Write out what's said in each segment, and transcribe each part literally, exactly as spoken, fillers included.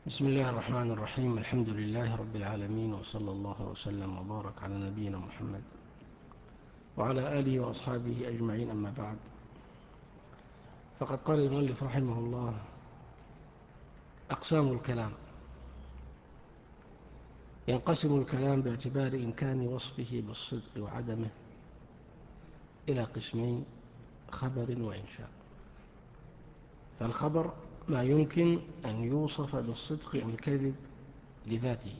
بسم الله الرحمن الرحيم. الحمد لله رب العالمين، وصلى الله وسلم وبارك على نبينا محمد وعلى آله وأصحابه أجمعين، أما بعد. فقد قال المؤلف رحمه الله: أقسام الكلام. ينقسم الكلام باعتبار إمكان وصفه بالصدق وعدمه إلى قسمين: خبر وإنشاء. فالخبر ما يمكن أن يوصف بالصدق والكذب لذاته،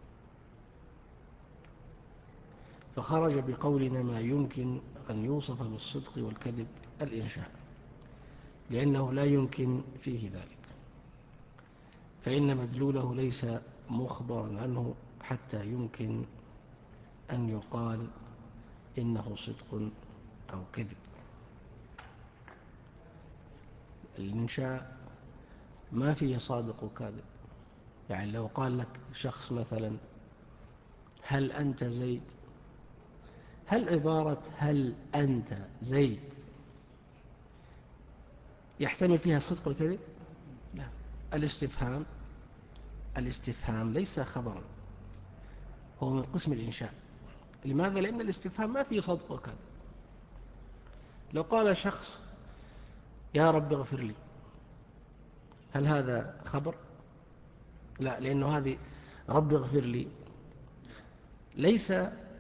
فخرج بقولنا ما يمكن أن يوصف بالصدق والكذب الإنشاء، لأنه لا يمكن فيه ذلك، فإن مدلوله ليس مخبرا عنه حتى يمكن أن يقال إنه صدق أو كذب. الإنشاء ما فيه صادق وكاذب. يعني لو قال لك شخص مثلا: هل أنت زيد؟ هل عبارة هل أنت زيد يحتمل فيها الصدق والكذب؟ لا. الاستفهام الاستفهام ليس خبرا، هو من قسم الإنشاء. لماذا؟ لأن الاستفهام ما فيه صدق وكذب. لو قال شخص: يا رب اغفر لي، هل هذا خبر؟ لا، لأنه هذه رب اغفر لي ليس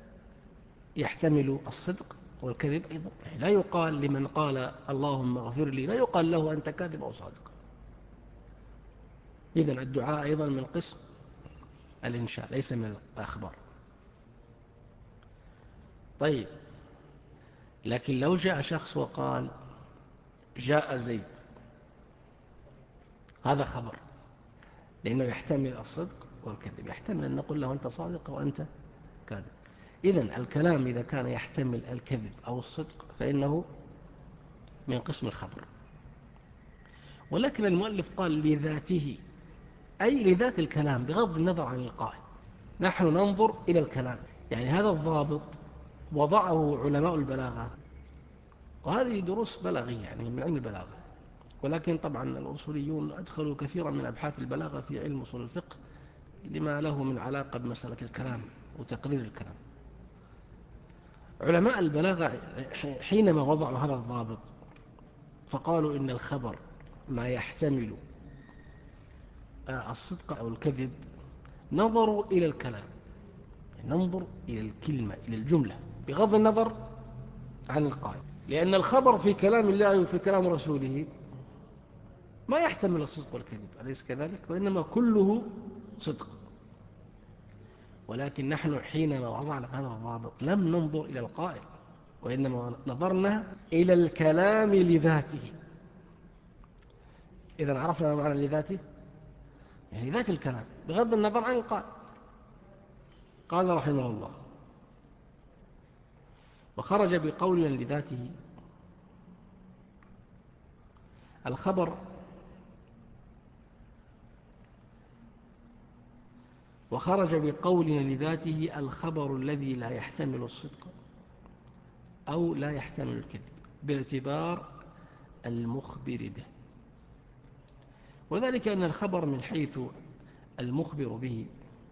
يحتمل الصدق والكذب أيضا. لا يقال لمن قال اللهم اغفر لي، لا يقال له أنت كاذب أو صادق. إذن الدعاء أيضا من قسم الإنشاء، ليس من الأخبار. طيب، لكن لو جاء شخص وقال جاء زيد، هذا خبر، لأنه يحتمل الصدق والكذب. يحتمل أن نقول له أنت صادق وأنت كاذب. إذن الكلام إذا كان يحتمل الكذب أو الصدق فإنه من قسم الخبر. ولكن المؤلف قال لذاته، أي لذات الكلام بغض النظر عن القائل. نحن ننظر إلى الكلام، يعني هذا الضابط وضعه علماء البلاغة، وهذه دروس بلاغية يعني من علم البلاغة. ولكن طبعا الأصوليون أدخلوا كثيرا من أبحاث البلاغة في علم أصول الفقه لما له من علاقة بمسألة الكلام وتقرير الكلام. علماء البلاغة حينما وضعوا هذا الضابط فقالوا إن الخبر ما يحتمل الصدق أو الكذب، نظروا إلى الكلام، ننظر إلى الكلمة، إلى الجملة، بغض النظر عن القائل. لأن الخبر في كلام الله وفي كلام رسوله ما يحتمل الصدق والكذب، أليس كذلك؟ وإنما كله صدق. ولكن نحن حينما وضعنا هذا الضابط لم ننظر إلى القائل، وإنما نظرنا إلى الكلام لذاته. إذن عرفنا ما معنى لذاته، يعني ذات الكلام بغض النظر عن القائل. قال رحمه الله: وخرج بقولنا لذاته الخبر وخرج بقولنا لذاته الخبر الذي لا يحتمل الصدق أو لا يحتمل الكذب باعتبار المخبر به. وذلك أن الخبر من حيث المخبر به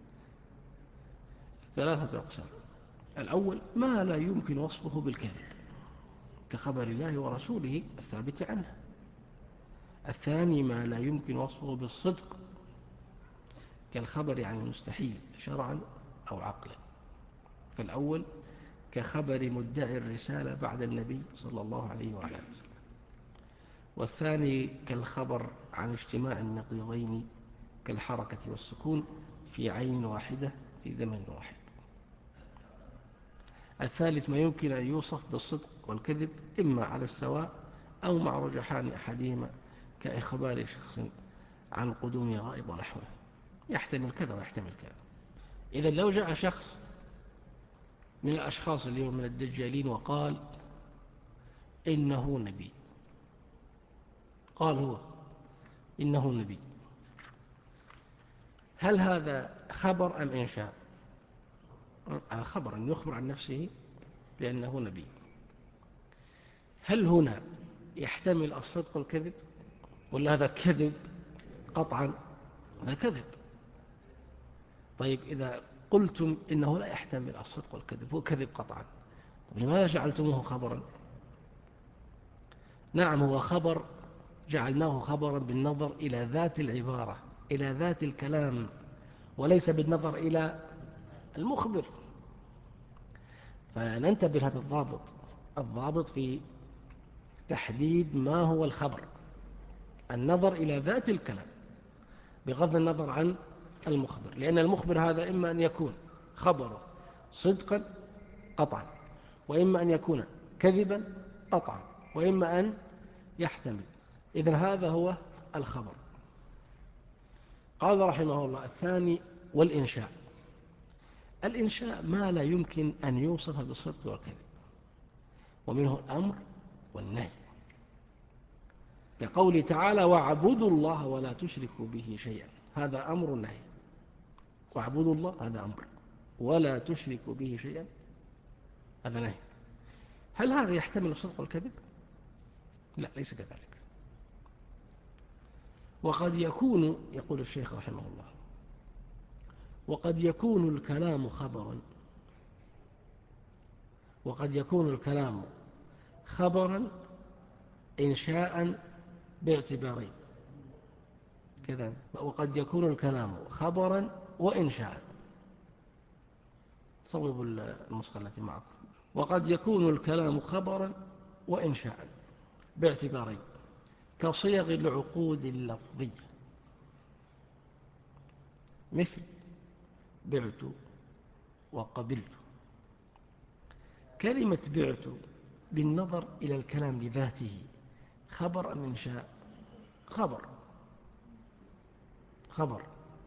ثلاثة أقسام: الأول ما لا يمكن وصفه بالكذب كخبر الله ورسوله الثابت عنه. الثاني ما لا يمكن وصفه بالصدق كالخبر عن المستحيل شرعا أو عقلا. فالأول كخبر مدعي الرسالة بعد النبي صلى الله عليه وعلى آله وسلم. والثاني كالخبر عن اجتماع النقيضين كالحركة والسكون في عين واحدة في زمن واحد. الثالث ما يمكن أن يوصف بالصدق والكذب إما على السواء أو مع رجحان أحدهما كإخبار شخص عن قدوم غائب ونحوه، يحتمل كذا ويحتمل كذا. إذا لو جاء شخص من الأشخاص اليوم من الدجالين وقال إنه نبي، قال هو إنه نبي، هل هذا خبر أم إنشاء؟ خبر، أن يخبر عن نفسه بأنه نبي. هل هنا يحتمل الصدق والكذب، ولا هذا كذب قطعا؟ هذا كذب. طيب إذا قلتم إنه لا يحتمل الصدق والكذب، هو كذب قطعا، طيب لماذا جعلتموه خبرا؟ نعم هو خبر، جعلناه خبرا بالنظر إلى ذات العبارة، إلى ذات الكلام، وليس بالنظر إلى المخبر. فننتبه هذا الضابط، الضابط في تحديد ما هو الخبر، النظر إلى ذات الكلام بغض النظر عن المخبر، لأن المخبر هذا إما أن يكون خبره صدقا قطعا، وإما أن يكون كذبا قطعا، وإما أن يحتمل. إذن هذا هو الخبر. قال رحمه الله الثاني والإنشاء. الإنشاء ما لا يمكن أن يوصف بالصدق والكذب، ومنه الأمر والنهي، كقول تعالى واعبدوا الله ولا تشركوا به شيئا، هذا أمر نهي. واعبدوا الله هذا أمر، ولا تشركوا به شيئا هذا نهي. هل هذا يحتمل الصدق والكذب؟ لا، ليس كذلك. وقد يكون، يقول الشيخ رحمه الله، وقد يكون الكلام خبرا، وقد يكون الكلام خبرا إنشاء باعتبارين كذا، وقد يكون الكلام خبرا وإنشاء. صوبوا النسخة التي معكم. وقد يكون الكلام خبرا وإنشاء باعتبارين، كصيغ العقود اللفظية، مثل بعت وقبلت. كلمة بعت بالنظر إلى الكلام بذاته خبر أم إنشاء؟ خبر، خبر،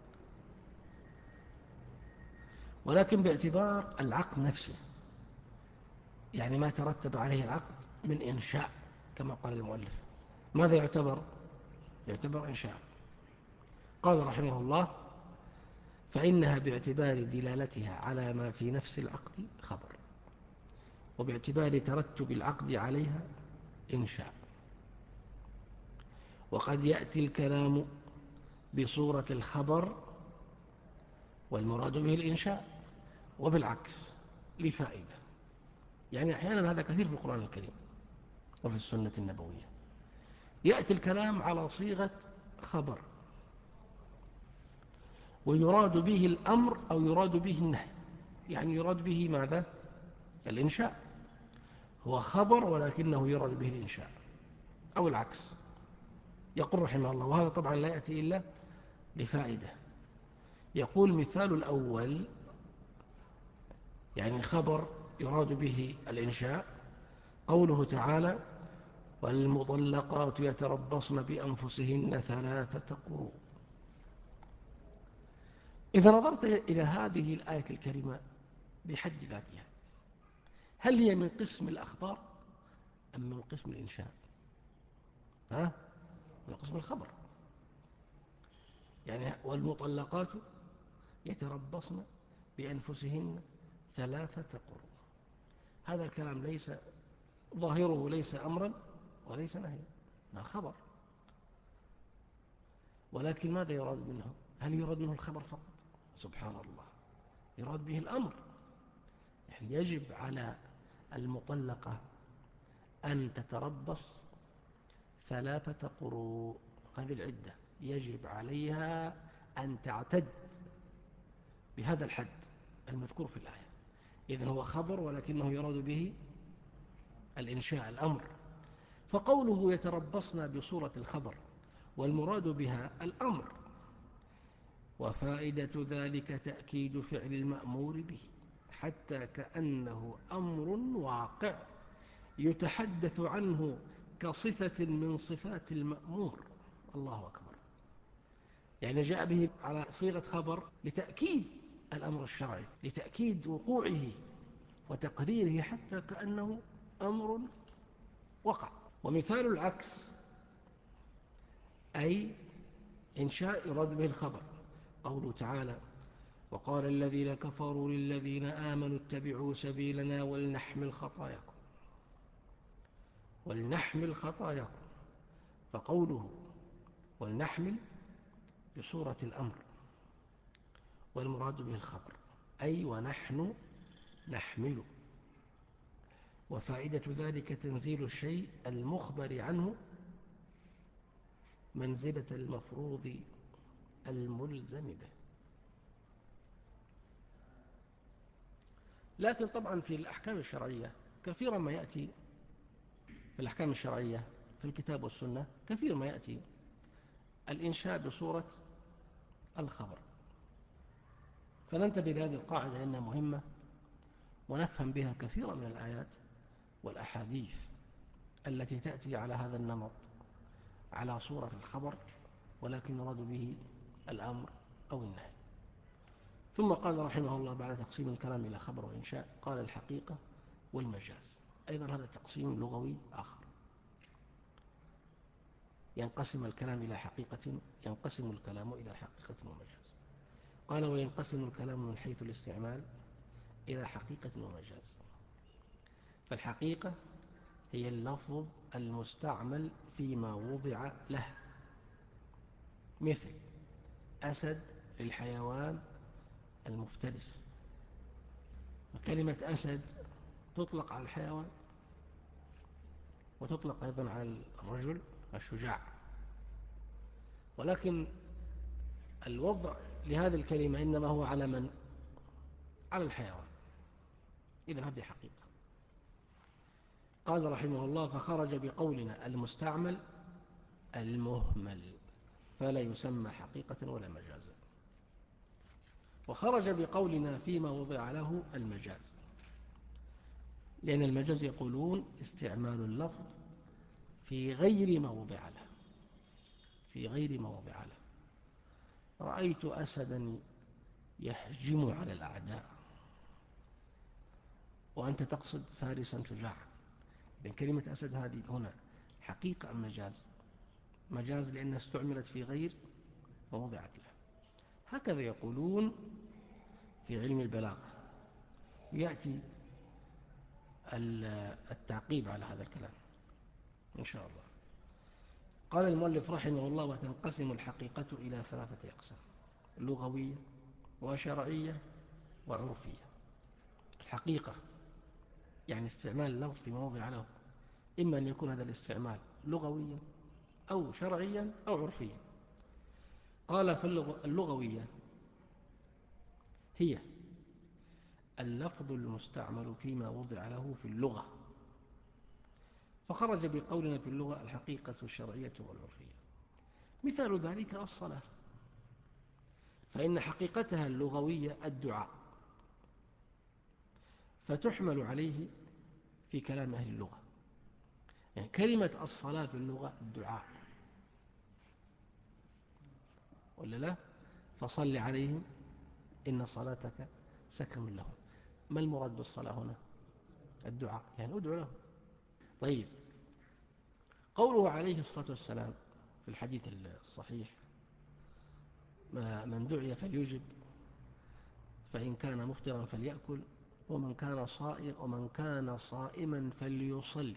ولكن باعتبار العقد نفسه، يعني ما ترتب عليه العقد من إنشاء كما قال المؤلف، ماذا يعتبر؟ يعتبر إنشاء. قال رحمه الله فإنها باعتبار دلالتها على ما في نفس العقد خبر، وباعتبار ترتب العقد عليها إنشاء. وقد يأتي الكلام بصورة الخبر والمراد به الإنشاء، وبالعكس لفائدة. يعني أحيانا هذا كثير في القرآن الكريم وفي السنة النبوية، يأتي الكلام على صيغة خبر ويراد به الأمر أو يراد به النهي، يعني يراد به ماذا؟ الإنشاء. هو خبر ولكنه يراد به الإنشاء، أو العكس. يقول رحمه الله، وهذا طبعا لا يأتي إلا لفائدة. يقول مثال الأول، يعني خبر يراد به الإنشاء، قوله تعالى والمطلقات يتربصن بأنفسهن ثلاثة قروء. إذا نظرت إلى هذه الآية الكريمة بحد ذاتها، هل هي من قسم الأخبار أم من قسم الإنشاء؟ ها؟ من قسم الخبر. يعني والمطلقات يتربصن بأنفسهن ثلاثة قروء، هذا الكلام ليس ظاهره ليس أمرا وليس نهيا، ما خبر. ولكن ماذا يراد منه؟ هل يراد منه الخبر فقط؟ سبحان الله، يراد به الأمر. يعني يجب على المطلقة أن تتربص ثلاثة قروء، هذه العدة يجب عليها أن تعتد بهذا الحد المذكور في الآية. إذن هو خبر ولكنه يراد به الإنشاء، الأمر. فقوله يتربصن بصورة الخبر والمراد بها الأمر، وفائدة ذلك تأكيد فعل المأمور به، حتى كأنه أمر واقع يتحدث عنه كصفة من صفات المأمور. الله أكبر. يعني جاء به على صيغة خبر لتأكيد الأمر الشرعي، لتأكيد وقوعه وتقريره، حتى كأنه أمر وقع. ومثال العكس أي إنشاء يراد به الخبر، قوله تعالى وقال الذين كفروا للذين آمنوا اتبعوا سبيلنا ولنحمل خطاياكم، ولنحمل خطاياكم. فقوله ولنحمل بصورة الأمر، والمراد به الخبر، أي ونحن نحمل. وفائدة ذلك تنزيل الشيء المخبر عنه منزلة المفروض الملزم به. لكن طبعا في الأحكام الشرعية كثيرا ما يأتي، في الأحكام الشرعية في الكتاب والسنة كثير ما يأتي الإنشاء بصورة الخبر. فننتبه لهذه القاعدة لأنها مهمة، ونفهم بها كثيرا من الآيات والأحاديث التي تأتي على هذا النمط على صورة الخبر، ولكن يراد به الأمر أو النهي. ثم قال رحمه الله بعد تقسيم الكلام إلى خبر وإنشاء، قال الحقيقة والمجاز. أيضا هذا تقسيم لغوي آخر، ينقسم الكلام إلى حقيقة، ينقسم الكلام إلى حقيقة ومجاز. قال وينقسم الكلام من حيث الاستعمال إلى حقيقة ومجاز. فالحقيقة هي اللفظ المستعمل فيما وضع له، مثل أسد للحيوان المفترس، وكلمة أسد تطلق على الحيوان وتطلق أيضا على الرجل الشجاع، ولكن الوضع لهذه الكلمة إنما هو على من؟ على الحيوان. إذن هذه حقيقة. قال رحمه الله فخرج بقولنا المستعمل المهمل فلا يسمى حقيقة ولا مجازا. وخرج بقولنا فيما وضع له المجاز، لأن المجاز يقولون استعمال اللفظ في غير ما وضع له، في غير ما وضع له. رأيت أسدا يهجم على الأعداء، وأنت تقصد فارسا شجاعا. بين كلمة أسد هذه هنا حقيقة أم مجاز؟ مجاز، لأنها استعملت في غير ما وضعت له. هكذا يقولون في علم البلاغة، يأتي التعقيب على هذا الكلام إن شاء الله. قال المؤلف رحمه الله وتنقسم الحقيقة إلى ثلاثة أقسام: لغوية وشرعية وعرفية. الحقيقة يعني استعمال اللفظ في موضع له، إما أن يكون هذا الاستعمال لغويا أو شرعيا أو عرفيا. قال فاللغوية هي اللفظ المستعمل فيما وضع له في اللغة، فخرج بقولنا في اللغة الحقيقة الشرعية والعرفية. مثال ذلك الصلاة، فإن حقيقتها اللغوية الدعاء، فتحمل عليه في كلام أهل اللغة. يعني كلمة الصلاة في اللغة الدعاء، ولا لا؟ فصل عليهم إن صلاتك سكن لهم. ما المراد بالصلاة هنا؟ الدعاء، يعني ادعو لهم. طيب، قوله عليه الصلاة والسلام في الحديث الصحيح من دعي فليجب، فإن كان مفطرا فليأكل، ومن كان صائم ومن كان صائما فليصلي،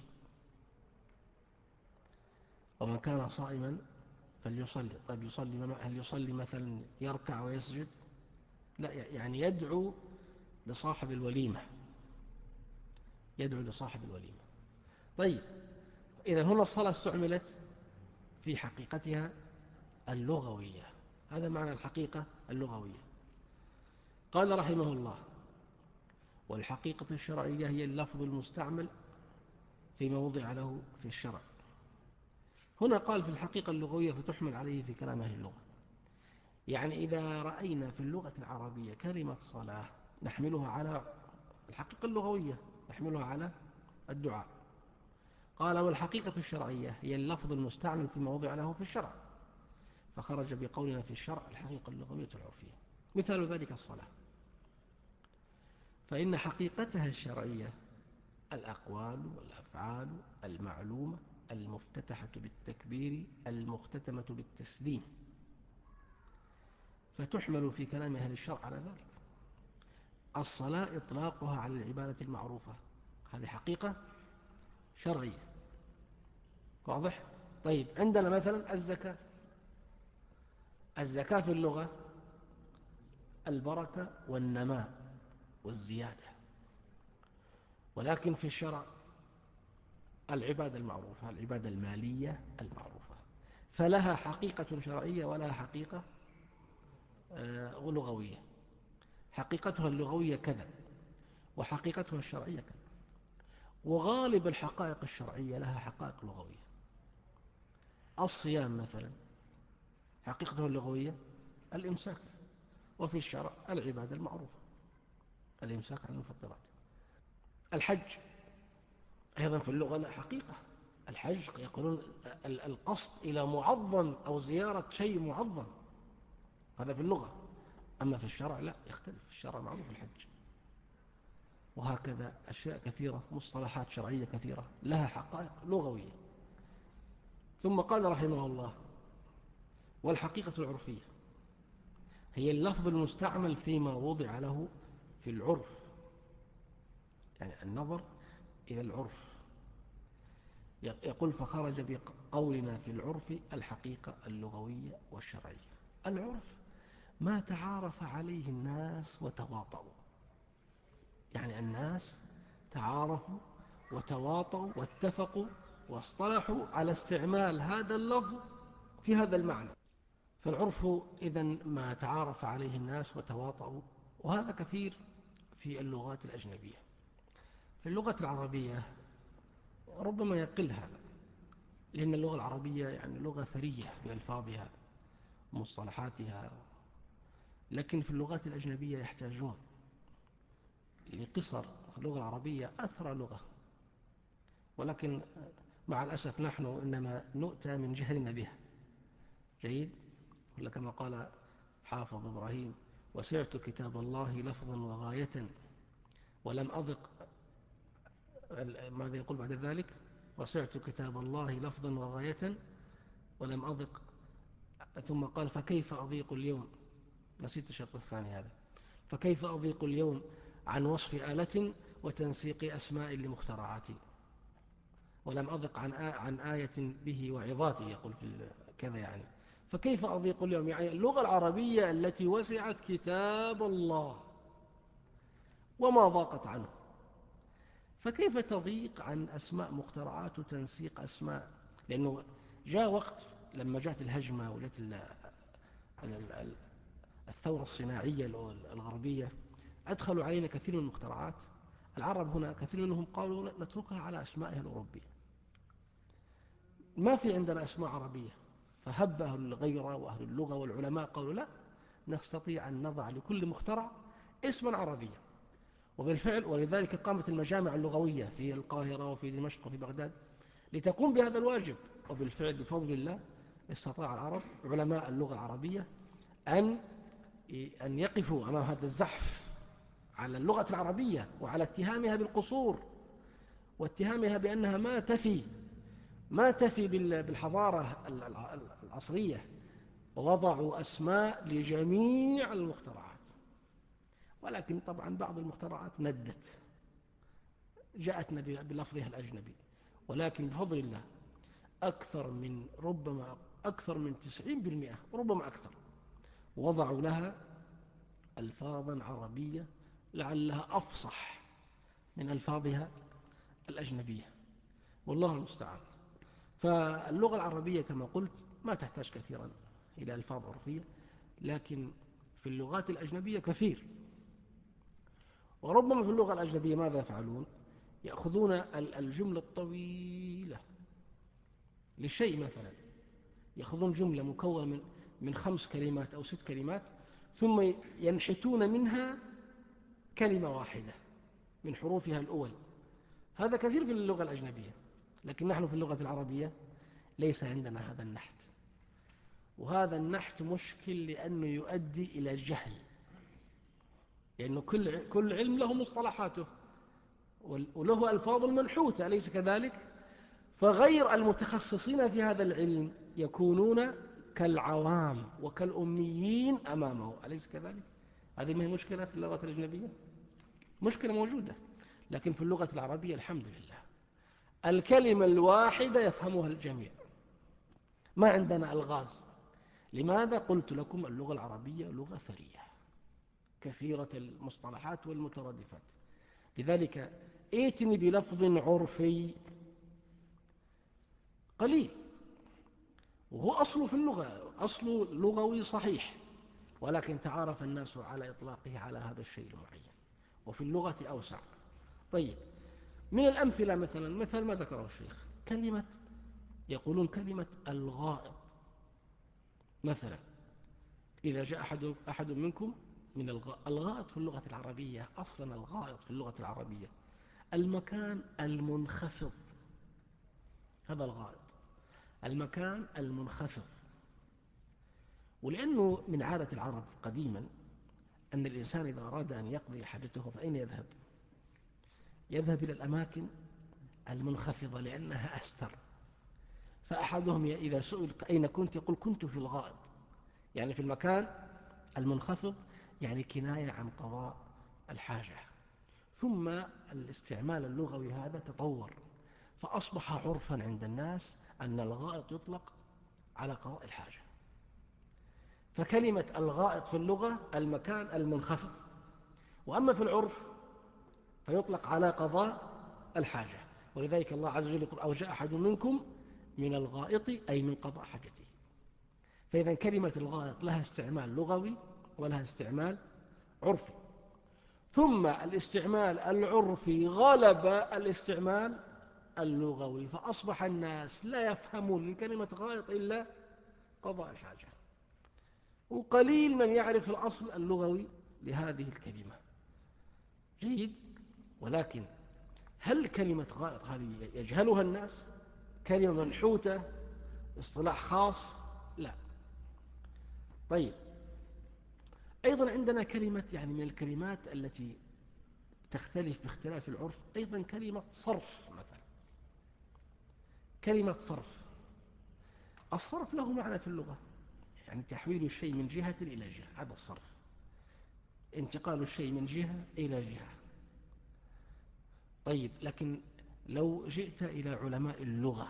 ومن كان صائما فليصلي. طيب يصلي، هل يصلي مثلا يركع ويسجد؟ لا، يعني يدعو لصاحب الوليمة، يدعو لصاحب الوليمة. طيب، إذا هنا الصلاة استعملت في حقيقتها اللغوية، هذا معنى الحقيقة اللغوية. قال رحمه الله والحقيقة الشرعية هي اللفظ المستعمل في موضع له في الشرع. هنا قال في الحقيقة اللغوية فتحمل عليه في كلام أهل اللغة، يعني إذا رأينا في اللغة العربية كلمة صلاة نحملها على الحقيقة اللغوية، نحملها على الدعاء. قال والحقيقة الشرعية هي اللفظ المستعمل في موضع له في الشرع، فخرج بقولنا في الشرع الحقيقة اللغوية العرفية. مثال ذلك الصلاة، فإن حقيقتها الشرعية الأقوال والأفعال المعلومة المفتتحة بالتكبير المختتمة بالتسليم، فتحمل في كلام أهل الشرع على ذلك. الصلاة إطلاقها على العبادة المعروفة، هذه حقيقة شرعية، واضح؟ طيب، عندنا مثلا الزكاة، الزكاة في اللغة البركة والنماء والزيادة، ولكن في الشرع العبادة المعروفة، العبادة المالية المعروفة، فلها حقيقة شرعية ولها حقيقة لغوية. حقيقتها اللغوية كذا، وحقيقتها الشرعية كذا، وغالب الحقائق الشرعية لها حقائق لغوية. الصيام مثلا حقيقته اللغوية الإمساك، وفي الشرع العبادة المعروفة الإمساك عن المفطرات. الحج أيضا في اللغة لا حقيقة، الحج يقولون القصد إلى معظم أو زيارة شيء معظم، هذا في اللغة. أما في الشرع لا، يختلف. في الشرع معروف الحج. وهكذا أشياء كثيرة، مصطلحات شرعية كثيرة لها حقائق لغوية. ثم قال رحمه الله: والحقيقة العرفية هي اللفظ المستعمل فيما وضع له في العرف، يعني النظر إلى العرف. يقول: فخرج بقولنا في العرف الحقيقة اللغوية والشرعية. العرف ما تعارف عليه الناس وتواطؤوا، يعني الناس تعارفوا وتواطؤوا واتفقوا واصطلحوا على استعمال هذا اللفظ في هذا المعنى. فالعرف إذن ما تعارف عليه الناس وتواطؤوا، وهذا كثير في اللغات الأجنبية. في اللغة العربية ربما يقل هذا، لأن اللغة العربية يعني لغة ثرية بألفاظها ومصطلحاتها، لكن في اللغات الأجنبية يحتاجون لقصر. اللغة العربية أثرى لغة، ولكن مع الأسف نحن إنما نؤتى من جهلنا بها. جيد؟ ولا كما قال حافظ إبراهيم: وسعت كتاب الله لفظا وغاية ولم أضق. ماذا يقول بعد ذلك؟ وسعت كتاب الله لفظا وغاية ولم أضق. ثم قال: فكيف أضيق اليوم، نسيت الشرط الثاني هذا، فكيف أضيق اليوم عن وصف آلة وتنسيق أسماء لمخترعاتي، ولم أضق عن عن آية به وعظاتي، يقول في كذا. يعني فكيف أضيق اليوم، يعني اللغة العربية التي وسعت كتاب الله وما ضاقت عنه، فكيف تضيق عن أسماء مخترعات وتنسيق أسماء؟ لأنه جاء وقت لما جاءت الهجمة وجاءت الثورة الصناعية الغربية، أدخلوا علينا كثير من المخترعات. العرب هنا كثير منهم قالوا نتركها على أسمائها الأوروبية، ما في عندنا أسماء عربية. فهب أهل الغيرة وأهل اللغة والعلماء قالوا: لا، نستطيع أن نضع لكل مخترع اسما عربيا. وبالفعل، ولذلك قامت المجامع اللغوية في القاهرة وفي دمشق وفي بغداد لتقوم بهذا الواجب. وبالفعل بفضل الله استطاع العرب علماء اللغة العربية أن أن يقفوا أمام هذا الزحف على اللغة العربية وعلى اتهامها بالقصور واتهامها بأنها ما تفي ما تفي بالحضارة العصرية، ووضعوا أسماء لجميع المخترعات. ولكن طبعا بعض المخترعات ندت، جاءتنا بلفظها الأجنبي، ولكن بفضل الله أكثر من ربما أكثر من تسعين بالمئة وربما أكثر وضعوا لها ألفاظا عربية لعلها أفصح من ألفاظها الأجنبية، والله المستعان. فاللغة العربية كما قلت ما تحتاج كثيرا إلى ألفاظ عرفية، لكن في اللغات الأجنبية كثير. وربما في اللغة الأجنبية ماذا يفعلون؟ يأخذون الجملة الطويلة للشيء، مثلا يأخذون جملة مكونة من من خمس كلمات أو ست كلمات، ثم ينحتون منها كلمة واحدة من حروفها الأول. هذا كثير في اللغة الأجنبية، لكن نحن في اللغة العربية ليس عندنا هذا النحت. وهذا النحت مشكل لأنه يؤدي إلى الجهل، لأنه كل كل علم له مصطلحاته وله ألفاظ منحوتة، أليس كذلك؟ فغير المتخصصين في هذا العلم يكونون كالعوام وكالأميين أمامه، أليس كذلك؟ هذه ما هي مشكلة في اللغة الأجنبية؟ مشكلة موجودة. لكن في اللغة العربية الحمد لله الكلمة الواحدة يفهمها الجميع، ما عندنا ألغاز. لماذا؟ قلت لكم اللغة العربية لغة ثرية كثيرة المصطلحات والمترادفات. لذلك ائتني بلفظ عرفي قليل، وهو أصله في اللغة، أصله لغوي صحيح، ولكن تعارف الناس على إطلاقه على هذا الشيء المعين، وفي اللغة أوسع. طيب، من الأمثلة مثلا مثل ما ذكره الشيخ، كلمة، يقولون كلمة الغائط مثلا. إذا جاء أحد, أحد منكم من الغائط في اللغة العربية، أصلا الغائط في اللغة العربية المكان المنخفض، هذا الغائط، المكان المنخفض. ولأنه من عادة العرب قديما أن الإنسان إذا أراد أن يقضي حاجته فأين يذهب؟ يذهب إلى الأماكن المنخفضة لأنها أستر. فأحدهم إذا سئل أين كنت يقول كنت في الغائط، يعني في المكان المنخفض، يعني كناية عن قضاء الحاجة. ثم الاستعمال اللغوي هذا تطور، فأصبح عرفا عند الناس أن الغائط يطلق على قضاء الحاجة. فكلمة الغائط في اللغة المكان المنخفض، وأما في العرف فيطلق على قضاء الحاجة. ولذلك الله عز وجل يقول أو جاء أحد منكم من الغائط، أي من قضاء حاجته. فإذا كلمة الغائط لها استعمال لغوي ولها استعمال عرفي، ثم الاستعمال العرفي غلب الاستعمال اللغوي، فأصبح الناس لا يفهمون من كلمة غائط إلا قضاء الحاجة، وقليل من يعرف الأصل اللغوي لهذه الكلمة. جيد، ولكن هل كلمة غائط هذه يجهلها الناس؟ كلمة منحوتة، اصطلاح خاص؟ لا. طيب، أيضا عندنا كلمة، يعني من الكلمات التي تختلف باختلاف العرف، أيضا كلمة صرف مثلا. كلمة صرف، الصرف له معنى في اللغة، يعني تحويل الشيء من جهة إلى جهة، هذا الصرف، انتقال الشيء من جهة إلى جهة. طيب، لكن لو جئت إلى علماء اللغة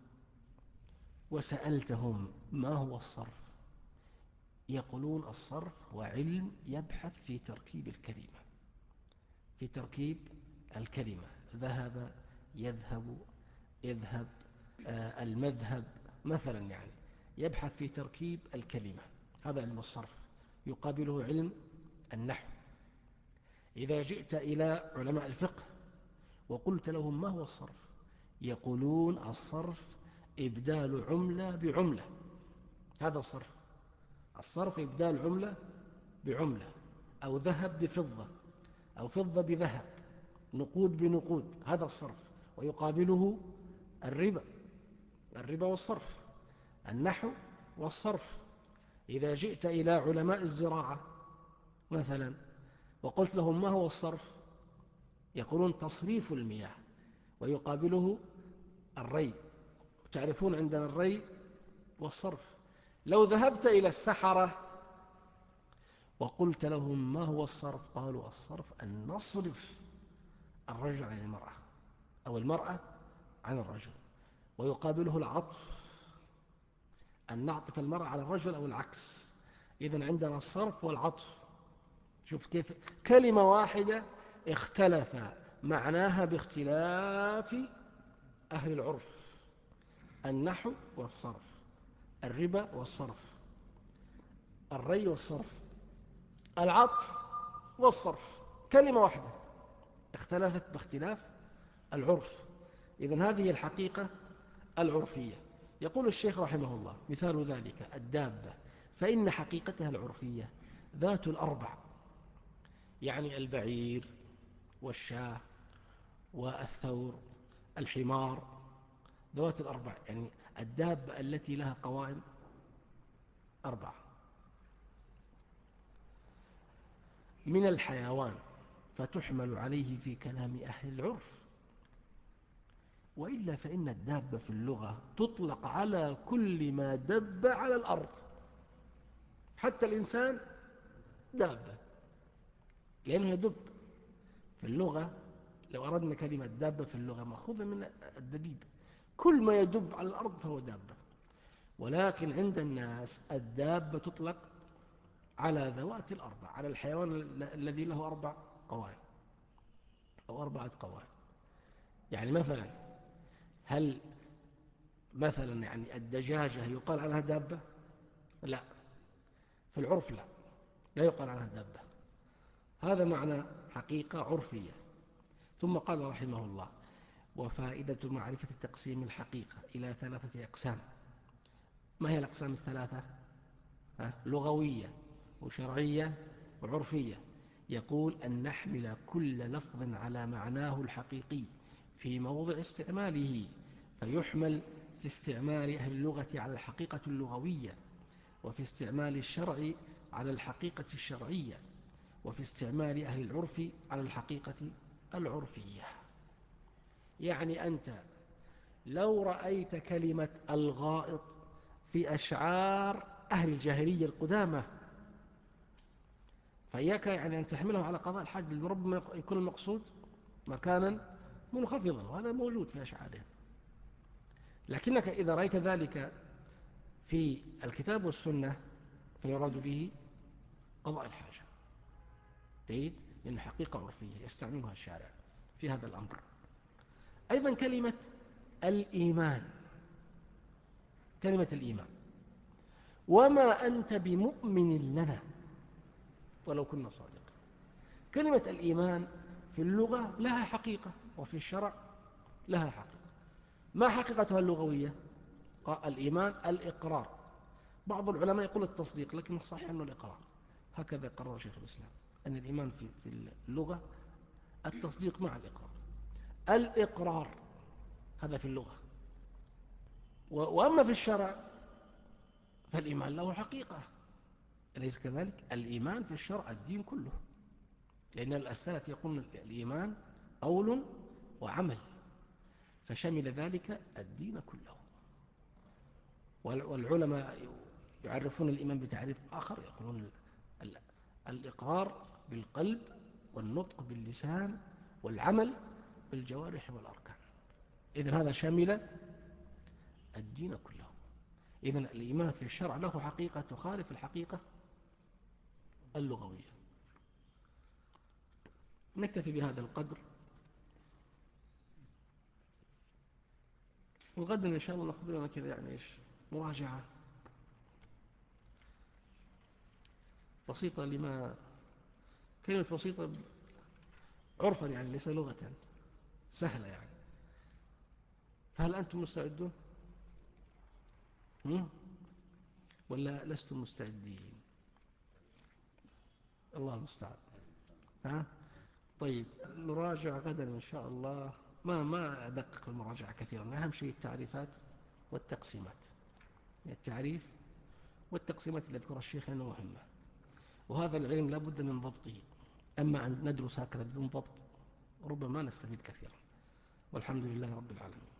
وسألتهم ما هو الصرف، يقولون الصرف هو علم يبحث في تركيب الكلمة، في تركيب الكلمة، ذهب، يذهب، اذهب، آه المذهب مثلا، يعني يبحث في تركيب الكلمة، هذا علم الصرف. يقابله علم النحو. إذا جئت إلى علماء الفقه وقلت لهم ما هو الصرف، يقولون الصرف إبدال عملة بعملة، هذا الصرف. الصرف إبدال عملة بعملة، أو ذهب بفضة، أو فضة بذهب، نقود بنقود، هذا الصرف. ويقابله الربا، الربا والصرف، النحو والصرف. إذا جئت إلى علماء الزراعة مثلا وقلت لهم ما هو الصرف، يقولون تصريف المياه، ويقابله الري. تعرفون عندنا الري والصرف. لو ذهبت إلى السحرة وقلت لهم ما هو الصرف، قالوا الصرف أن نصرف الرجل عن المرأة، أو المرأة عن الرجل. ويقابله العطف، أن نعطف المرأة على الرجل أو العكس. إذن عندنا الصرف والعطف. شوف كيف كلمة واحدة اختلف معناها باختلاف أهل العرف، النحو والصرف، الربا والصرف، الري والصرف، العطف والصرف، كلمة واحدة اختلفت باختلاف العرف. إذن هذه الحقيقة العرفية. يقول الشيخ رحمه الله مثال ذلك الدابة، فإن حقيقتها العرفية ذات الأربع، يعني البعير والشاة والثور، الحمار، ذوات الأربع، يعني الدابة التي لها قوائم أربعة من الحيوان، فتحمل عليه في كلام أهل العرف. وإلا فإن الدابة في اللغة تطلق على كل ما دب على الأرض، حتى الإنسان دابة، لأنه يدب في اللغة. لو أردنا كلمة دابة في اللغة مأخوذة من الدبيب، كل ما يدب على الأرض فهو دابة. ولكن عند الناس الدابة تطلق على ذوات الأربع، على الحيوان الذي له أربع قوائم أو أربعة قوائم. يعني مثلا هل مثلا يعني الدجاجة يقال عنها دابة؟ لا، في العرف لا، لا يقال عنها دابة. هذا معنى حقيقة عرفية. ثم قال رحمه الله: وفائدة معرفة تقسيم الحقيقة إلى ثلاثة أقسام. ما هي الأقسام الثلاثة؟ لغوية وشرعية وعرفية. يقول أن نحمل كل لفظ على معناه الحقيقي في موضع استعماله، فيحمل في استعمال أهل اللغة على الحقيقة اللغوية، وفي استعمال الشرع على الحقيقة الشرعية، وفي استعمال أهل العرف على الحقيقة العرفية. يعني أنت لو رأيت كلمة الغائط في أشعار أهل الجاهلية القدامى فإياك يعني أن تحمله على قضاء الحاج، ربما يكون المقصود مكانا منخفضا، وهذا موجود في أشعارهم. لكنك إذا رأيت ذلك في الكتاب والسنة فيراد به قضاء الحاجة. جيد، لأن حقيقة عرفية يستعملها الشارع في هذا الأمر. أيضا كلمة الإيمان، كلمة الإيمان: وما أنت بمؤمن لنا ولو كنا صادقين. كلمة الإيمان في اللغة لها حقيقة، وفي الشرع لها حقيقة. ما حقيقتها اللغوية؟ الإيمان الإقرار. بعض العلماء يقول التصديق، لكن الصحيح أنه الإقرار. هكذا قرر شيخ الإسلام، أن الإيمان في في اللغة التصديق مع الإقرار. الإقرار هذا في اللغة. وأما في الشرع فالإيمان له حقيقة، أليس كذلك؟ الإيمان في الشرع الدين كله، لأن السلف يقول الإيمان قول وعمل، فشمل ذلك الدين كله. والعلماء يعرفون الإيمان بتعريف آخر، يقولون الإقرار بالقلب، والنطق باللسان، والعمل بالجوارح والأركان. إذن هذا شمل الدين كله. إذن الإيمان في الشرع له حقيقة تخالف الحقيقة اللغوية. نكتفي بهذا القدر، وغدا إن شاء الله نأخذ لنا كذا يعني إيش مراجعة بسيطة، لما كلمة بسيطة عرفا يعني ليس لغة، سهلة يعني. فهل أنتم مستعدون ولا لستم مستعدين؟ الله المستعان. ها طيب، نراجع غدا إن شاء الله. ما ما أدقق المراجعة كثيرا، أهم شيء التعريفات والتقسيمات. التعريف والتقسيمات اللي ذكرها الشيخ أنه مهمة، وهذا العلم لا بد من ضبطه. أما أن ندرس هكذا بدون ضبط ربما نستفيد كثيرا. والحمد لله رب العالمين.